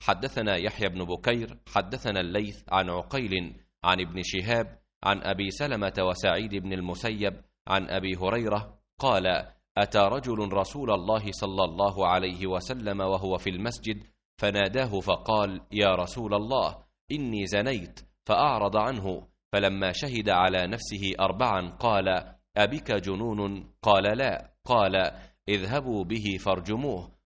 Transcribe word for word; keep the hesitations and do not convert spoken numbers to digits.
حدثنا يحيى بن بكير حدثنا الليث عن عقيل عن ابن شهاب عن أبي سلمة وسعيد بن المسيب عن أبي هريرة قال: أتى رجل رسول الله صلى الله عليه وسلم وهو في المسجد فناداه فقال: يا رسول الله إني زنيت، فأعرض عنه، فلما شهد على نفسه أربعا قال: أبك جنون؟ قال: لا. قال: اذهبوا به فارجموه،